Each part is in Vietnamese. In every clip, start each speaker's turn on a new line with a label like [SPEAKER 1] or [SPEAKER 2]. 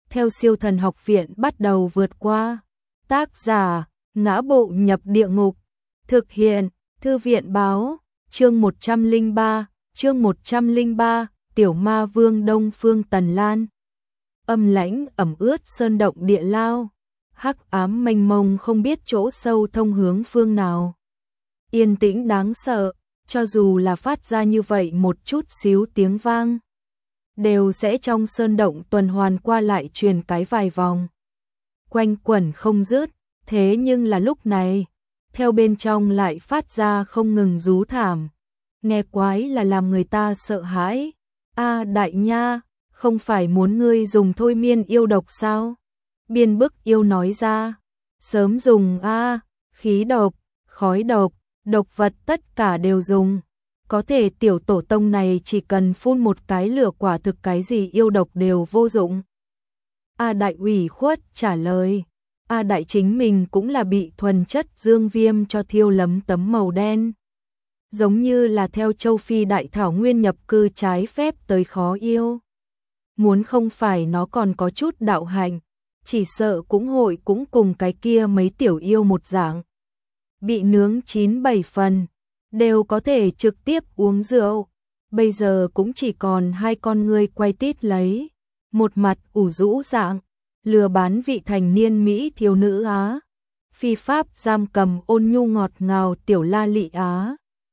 [SPEAKER 1] theo Siêu Thần Học Viện bắt đầu vượt qua. Tác giả: Ngã Bộ Nhập Địa Ngục. Thực hiện: Thư viện báo. Chương 103, Tiểu Ma Vương Đông Phương Tần Lan. Âm lãnh ẩm ướt sơn động địa lao, hắc ám mênh mông không biết chỗ sâu thông hướng phương nào. Yên tĩnh đáng sợ, cho dù là phát ra như vậy một chút xíu tiếng vang, đều sẽ trong sơn động tuần hoàn qua lại truyền cái vài vòng, quanh quẩn không dứt. Thế nhưng là lúc này, theo bên trong lại phát ra không ngừng rú thảm, nghe quái là làm người ta sợ hãi. A đại nha, không phải muốn ngươi dùng thôi miên yêu độc sao? Biên Bức Yêu nói ra. Sớm dùng a, khí độc, khói độc, độc vật tất cả đều dùng. Có thể tiểu tổ tông này chỉ cần phun một cái lửa quả thực cái gì yêu độc đều vô dụng. A đại ủy khuất trả lời. A đại chính mình cũng là bị thuần chất dương viêm cho thiêu lấm tấm màu đen. Giống như là theo châu Phi đại thảo nguyên nhập cư trái phép tới khó yêu. Muốn không phải nó còn có chút đạo hạnh, chỉ sợ cũng hội cũng cùng cái kia mấy tiểu yêu một dạng. Bị nướng 9-7 phần, đều có thể trực tiếp uống rượu. Bây giờ cũng chỉ còn hai con ngươi quay tít lấy, một mặt ủ rũ dạng, lừa bán vị thành niên Mỹ thiếu nữ Á. Phi pháp giam cầm ôn nhu ngọt ngào tiểu la lị Á.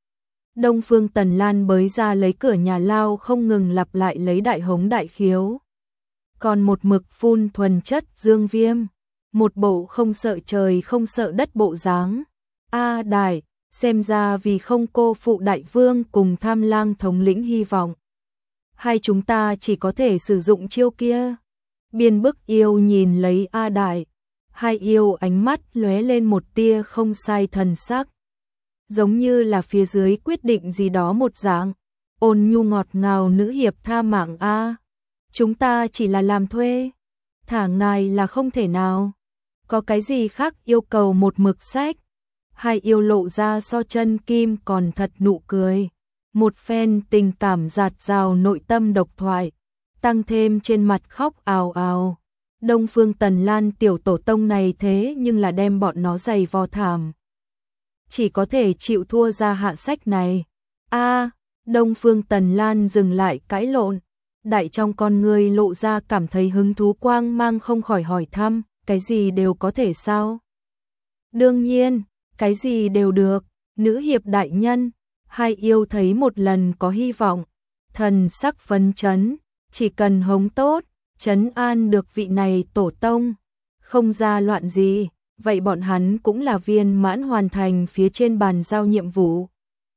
[SPEAKER 1] Đông Phương Tần Lan bới ra lấy cửa nhà lao không ngừng lặp lại lấy đại hống đại khiếu. Còn một mực phun thuần chất dương viêm, một bộ không sợ trời không sợ đất bộ dáng. A đại, xem ra vì không cô phụ đại vương cùng Tham Lang thống lĩnh hy vọng, hai chúng ta chỉ có thể sử dụng chiêu kia. Biên Bức Yêu nhìn lấy A đại, hai yêu ánh mắt lóe lên một tia không sai thần sắc, giống như là phía dưới quyết định gì đó một dạng. Ôn nhu ngọt ngào nữ hiệp tha mạng a, chúng ta chỉ là làm thuê, thả ngài là không thể nào. Có cái gì khác yêu cầu một mực sách. Hai yêu lộ ra so chân kim còn thật nụ cười, một phen tình cảm dạt dào nội tâm độc thoại, tăng thêm trên mặt khóc ào ào. Đông Phương Tần Lan tiểu tổ tông này thế nhưng là đem bọn nó giày vò thảm, chỉ có thể chịu thua ra hạ sách này. A, Đông Phương Tần Lan dừng lại cãi lộn, đại trong con người lộ ra cảm thấy hứng thú quang mang, không khỏi hỏi thăm, cái gì đều có thể sao? Đương nhiên, cái gì đều được, nữ hiệp đại nhân. Hai yêu thấy một lần có hy vọng, thần sắc phấn chấn, chỉ cần hống tốt, trấn an được vị này tổ tông, không ra loạn gì, vậy bọn hắn cũng là viên mãn hoàn thành phía trên bàn giao nhiệm vụ.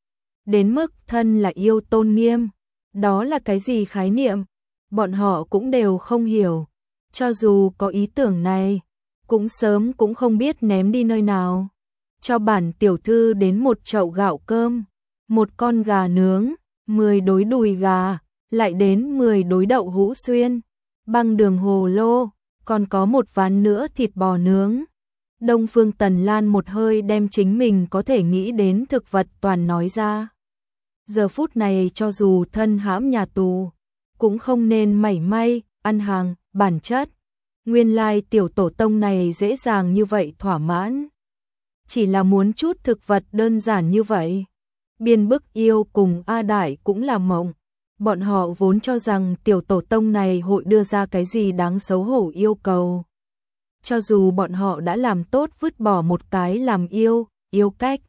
[SPEAKER 1] Đến mức thân là yêu tôn nghiêm, đó là cái gì khái niệm, bọn họ cũng đều không hiểu, cho dù có ý tưởng này, cũng sớm cũng không biết ném đi nơi nào. Cho bản tiểu thư đến một chậu gạo cơm, một con gà nướng, 10 đối đùi gà, lại đến 10 đối đậu hũ xuyên, băng đường hồ lô, còn có một ván nữa thịt bò nướng. Đông Phương Tần Lan một hơi đem chính mình có thể nghĩ đến thực vật toàn nói ra. Giờ phút này cho dù thân hãm nhà tù, cũng không nên mảy may ăn hàng bản chất. Nguyên lai tiểu tổ tông này dễ dàng như vậy thỏa mãn, chỉ là muốn chút thực vật đơn giản như vậy. Biên Bức Yêu cùng A đại cũng là mộng, bọn họ vốn cho rằng tiểu tổ tông này hội đưa ra cái gì đáng xấu hổ yêu cầu. Cho dù bọn họ đã làm tốt vứt bỏ một cái làm yêu cách,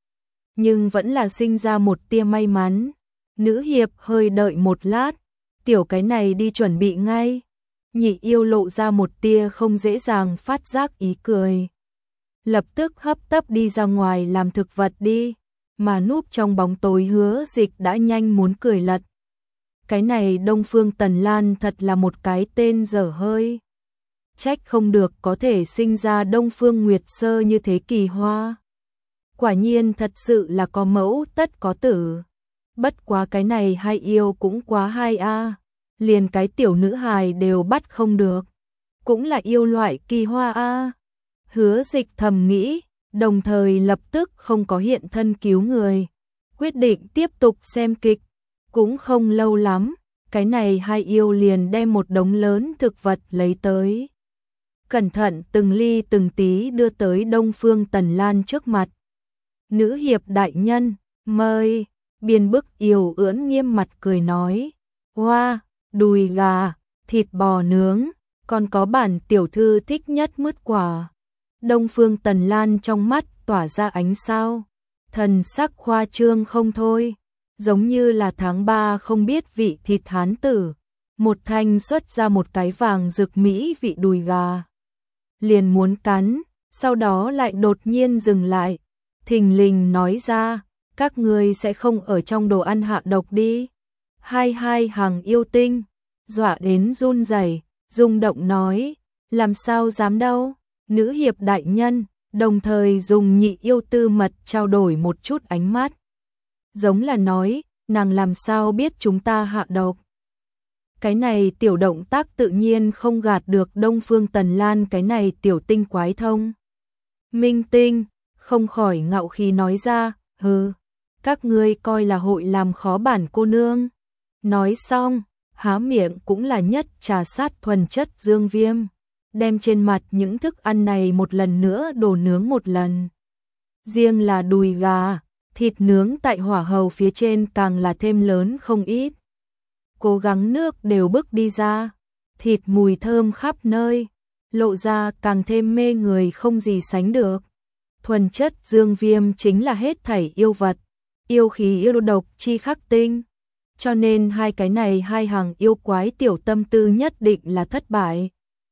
[SPEAKER 1] nhưng vẫn là sinh ra một tia may mắn. Nữ hiệp hơi đợi một lát, tiểu cái này đi chuẩn bị ngay. Nhị yêu lộ ra một tia không dễ dàng phát giác ý cười, lập tức hấp tấp đi ra ngoài làm thực vật đi, mà núp trong bóng tối Hứa Dịch đã nhanh muốn cười lật. Cái này Đông Phương Tần Lan thật là một cái tên dở hơi, trách không được có thể sinh ra Đông Phương Nguyệt Sơ như thế kỳ hoa. Quả nhiên thật sự là có mẫu tất có tử. Bất quá cái này hai yêu cũng quá hay a, liền cái tiểu nữ hài đều bắt không được, cũng là yêu loại kỳ hoa a. Hứa Dịch thầm nghĩ, đồng thời lập tức không có hiện thân cứu người, quyết định tiếp tục xem kịch. Cũng không lâu lắm, cái này hai yêu liền đem một đống lớn thực vật lấy tới. Cẩn thận từng ly từng tí đưa tới Đông Phương Tần Lan trước mặt. Nữ hiệp đại nhân, mời, biên bức yêu ưỡn nghiêm mặt cười nói. Hoa, đùi gà, thịt bò nướng, còn có bản tiểu thư thích nhất mứt quả. Đông Phương Tần Lan trong mắt tỏa ra ánh sao, thần sắc khoa trương không thôi, giống như là tháng 3 không biết vị thịt hán tử. Một thanh xuất ra một cái vàng rực mỹ vị đùi gà. Liền muốn cắn, sau đó lại đột nhiên dừng lại, thình lình nói ra, các ngươi sẽ không ở trong đồ ăn hạ độc đi. Hai hàng yêu tinh, dọa đến run rẩy, rung động nói, làm sao dám đâu, nữ hiệp đại nhân, đồng thời dùng nhị yêu tư mật trao đổi một chút ánh mắt. Giống là nói, nàng làm sao biết chúng ta hạ độc. Cái này tiểu động tác tự nhiên không gạt được Đông Phương Tần Lan cái này tiểu tinh quái thông. Minh tinh, không khỏi ngạo khí nói ra, hừ, các ngươi coi là hội làm khó bản cô nương. Nói xong, há miệng cũng là nhất trà sát thuần chất dương viêm, đem trên mặt những thức ăn này một lần nữa đổ nướng một lần. Riêng là đùi gà, thịt nướng tại hỏa hầu phía trên càng là thêm lớn không ít. Cố gắng nước đều bức đi ra, thịt mùi thơm khắp nơi, lộ ra càng thêm mê người không gì sánh được. Thuần chất dương viêm chính là hết thảy yêu vật, yêu khí yêu độc chi khắc tinh. Cho nên hai cái này hai hàng yêu quái tiểu tâm tư nhất định là thất bại.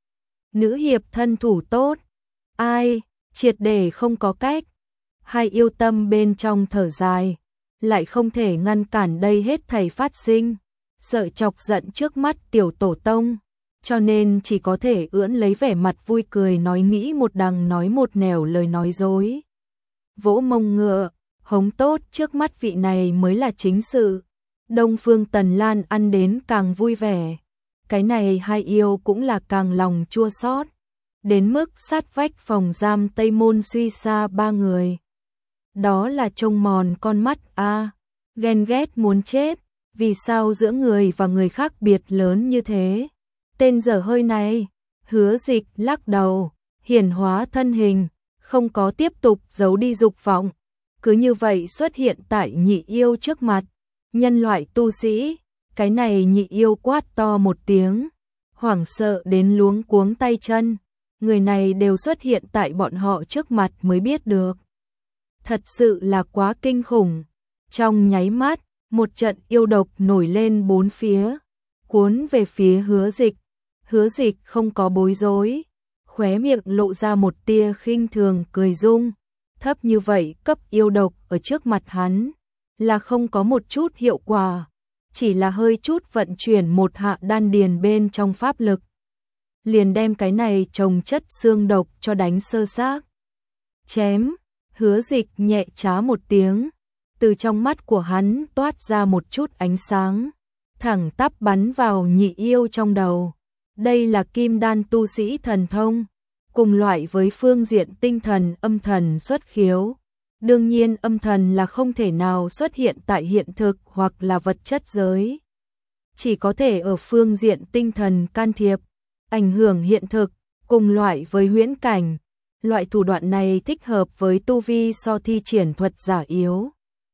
[SPEAKER 1] Nữ hiệp thân thủ tốt, ai, triệt để không có cách. Hai yêu tâm bên trong thở dài, lại không thể ngăn cản đây hết thảy phát sinh, sợ chọc giận trước mắt tiểu tổ tông, cho nên chỉ có thể ưỡn lấy vẻ mặt vui cười nói nghĩ một đằng nói một nẻo lời nói dối. Vỗ mông ngựa, hống tốt trước mắt vị này mới là chính sự. Đông Phương Tần Lan ăn đến càng vui vẻ, cái này hai yêu cũng là càng lòng chua xót, đến mức sát vách phòng giam Tây Môn suy xa ba người. Đó là trông mòn con mắt a, ghen ghét muốn chết, vì sao giữa người và người khác biệt lớn như thế? Tên dở hơi này, Hứa Dịch lắc đầu, hiển hóa thân hình, không có tiếp tục giấu đi dục vọng, cứ như vậy xuất hiện tại nhị yêu trước mặt. Nhân loại tu sĩ, cái này nhị yêu quát to một tiếng, hoảng sợ đến luống cuống tay chân, người này đều xuất hiện tại bọn họ trước mặt mới biết được. Thật sự là quá kinh khủng, trong nháy mắt, một trận yêu độc nổi lên bốn phía, cuốn về phía Hứa Dịch. Hứa Dịch không có bối rối, khóe miệng lộ ra một tia khinh thường cười rung, thấp như vậy cấp yêu độc ở trước mặt hắn là không có một chút hiệu quả, chỉ là hơi chút vận chuyển một hạ đan điền bên trong pháp lực, liền đem cái này trồng chất xương độc cho đánh sơ xác. Chém, Hứa Dịch nhẹ trá một tiếng, từ trong mắt của hắn toát ra một chút ánh sáng, thẳng tắp bắn vào nhị yêu trong đầu. Đây là kim đan tu sĩ thần thông, cùng loại với phương diện tinh thần âm thần xuất khiếu. Đương nhiên âm thần là không thể nào xuất hiện tại hiện thực hoặc là vật chất giới. Chỉ có thể ở phương diện tinh thần can thiệp, ảnh hưởng hiện thực, cùng loại với huyễn cảnh. Loại thủ đoạn này thích hợp với tu vi so thi triển thuật giả yếu.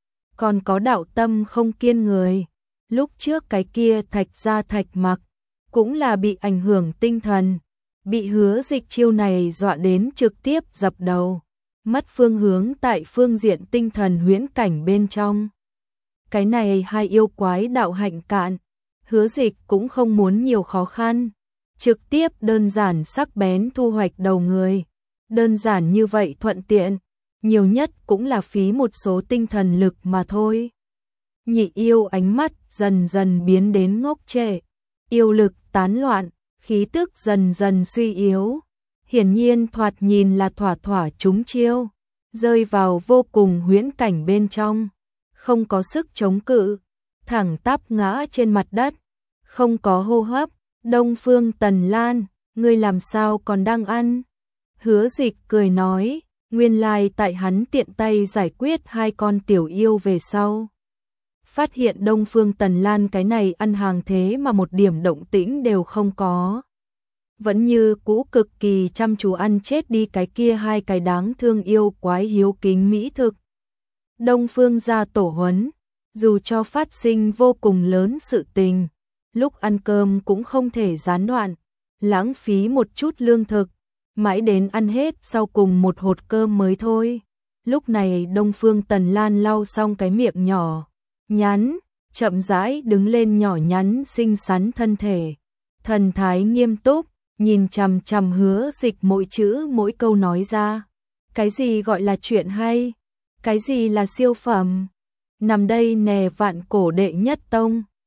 [SPEAKER 1] Còn có đạo tâm không kiên người. Lúc trước cái kia Thạch Gia Thạch Mặc cũng là bị ảnh hưởng tinh thần, bị Hứa Dịch chiêu này dọa đến trực tiếp dập đầu, mất phương hướng tại phương diện tinh thần huyễn cảnh bên trong. Cái này hai yêu quái đạo hạnh cạn, Hứa Dịch cũng không muốn nhiều khó khăn, trực tiếp đơn giản sắc bén thu hoạch đầu người. Đơn giản như vậy thuận tiện, nhiều nhất cũng là phí một số tinh thần lực mà thôi. Nhị yêu ánh mắt dần dần biến đến ngốc trệ, yêu lực tán loạn, khí tức dần dần suy yếu. Hiển nhiên thoạt nhìn là thỏa thỏa trúng chiêu, rơi vào vô cùng huyễn cảnh bên trong, không có sức chống cự, thẳng tắp ngã trên mặt đất, không có hô hấp. Đông Phương Tần Lan, ngươi làm sao còn đang ăn? Hứa Dịch cười nói, nguyên lai tại hắn tiện tay giải quyết hai con tiểu yêu về sau, phát hiện Đông Phương Tần Lan cái này ăn hàng thế mà một điểm động tĩnh đều không có. Vẫn như cũ cực kỳ chăm chú ăn chết đi cái kia hai cái đáng thương yêu quái hiếu kính mỹ thực. Đông Phương gia tổ huấn, dù cho phát sinh vô cùng lớn sự tình, lúc ăn cơm cũng không thể gián đoạn, lãng phí một chút lương thực, mãi đến ăn hết sau cùng một hột cơm mới thôi. Lúc này Đông Phương Tần Lan lau xong cái miệng nhỏ nhắn, chậm rãi đứng lên nhỏ nhắn xinh xắn thân thể, thần thái nghiêm túc, nhìn chằm chằm Hứa Dịch mỗi chữ mỗi câu nói ra. Cái gì gọi là chuyện hay? Cái gì là siêu phẩm? Nằm đây nè vạn cổ đệ nhất tông.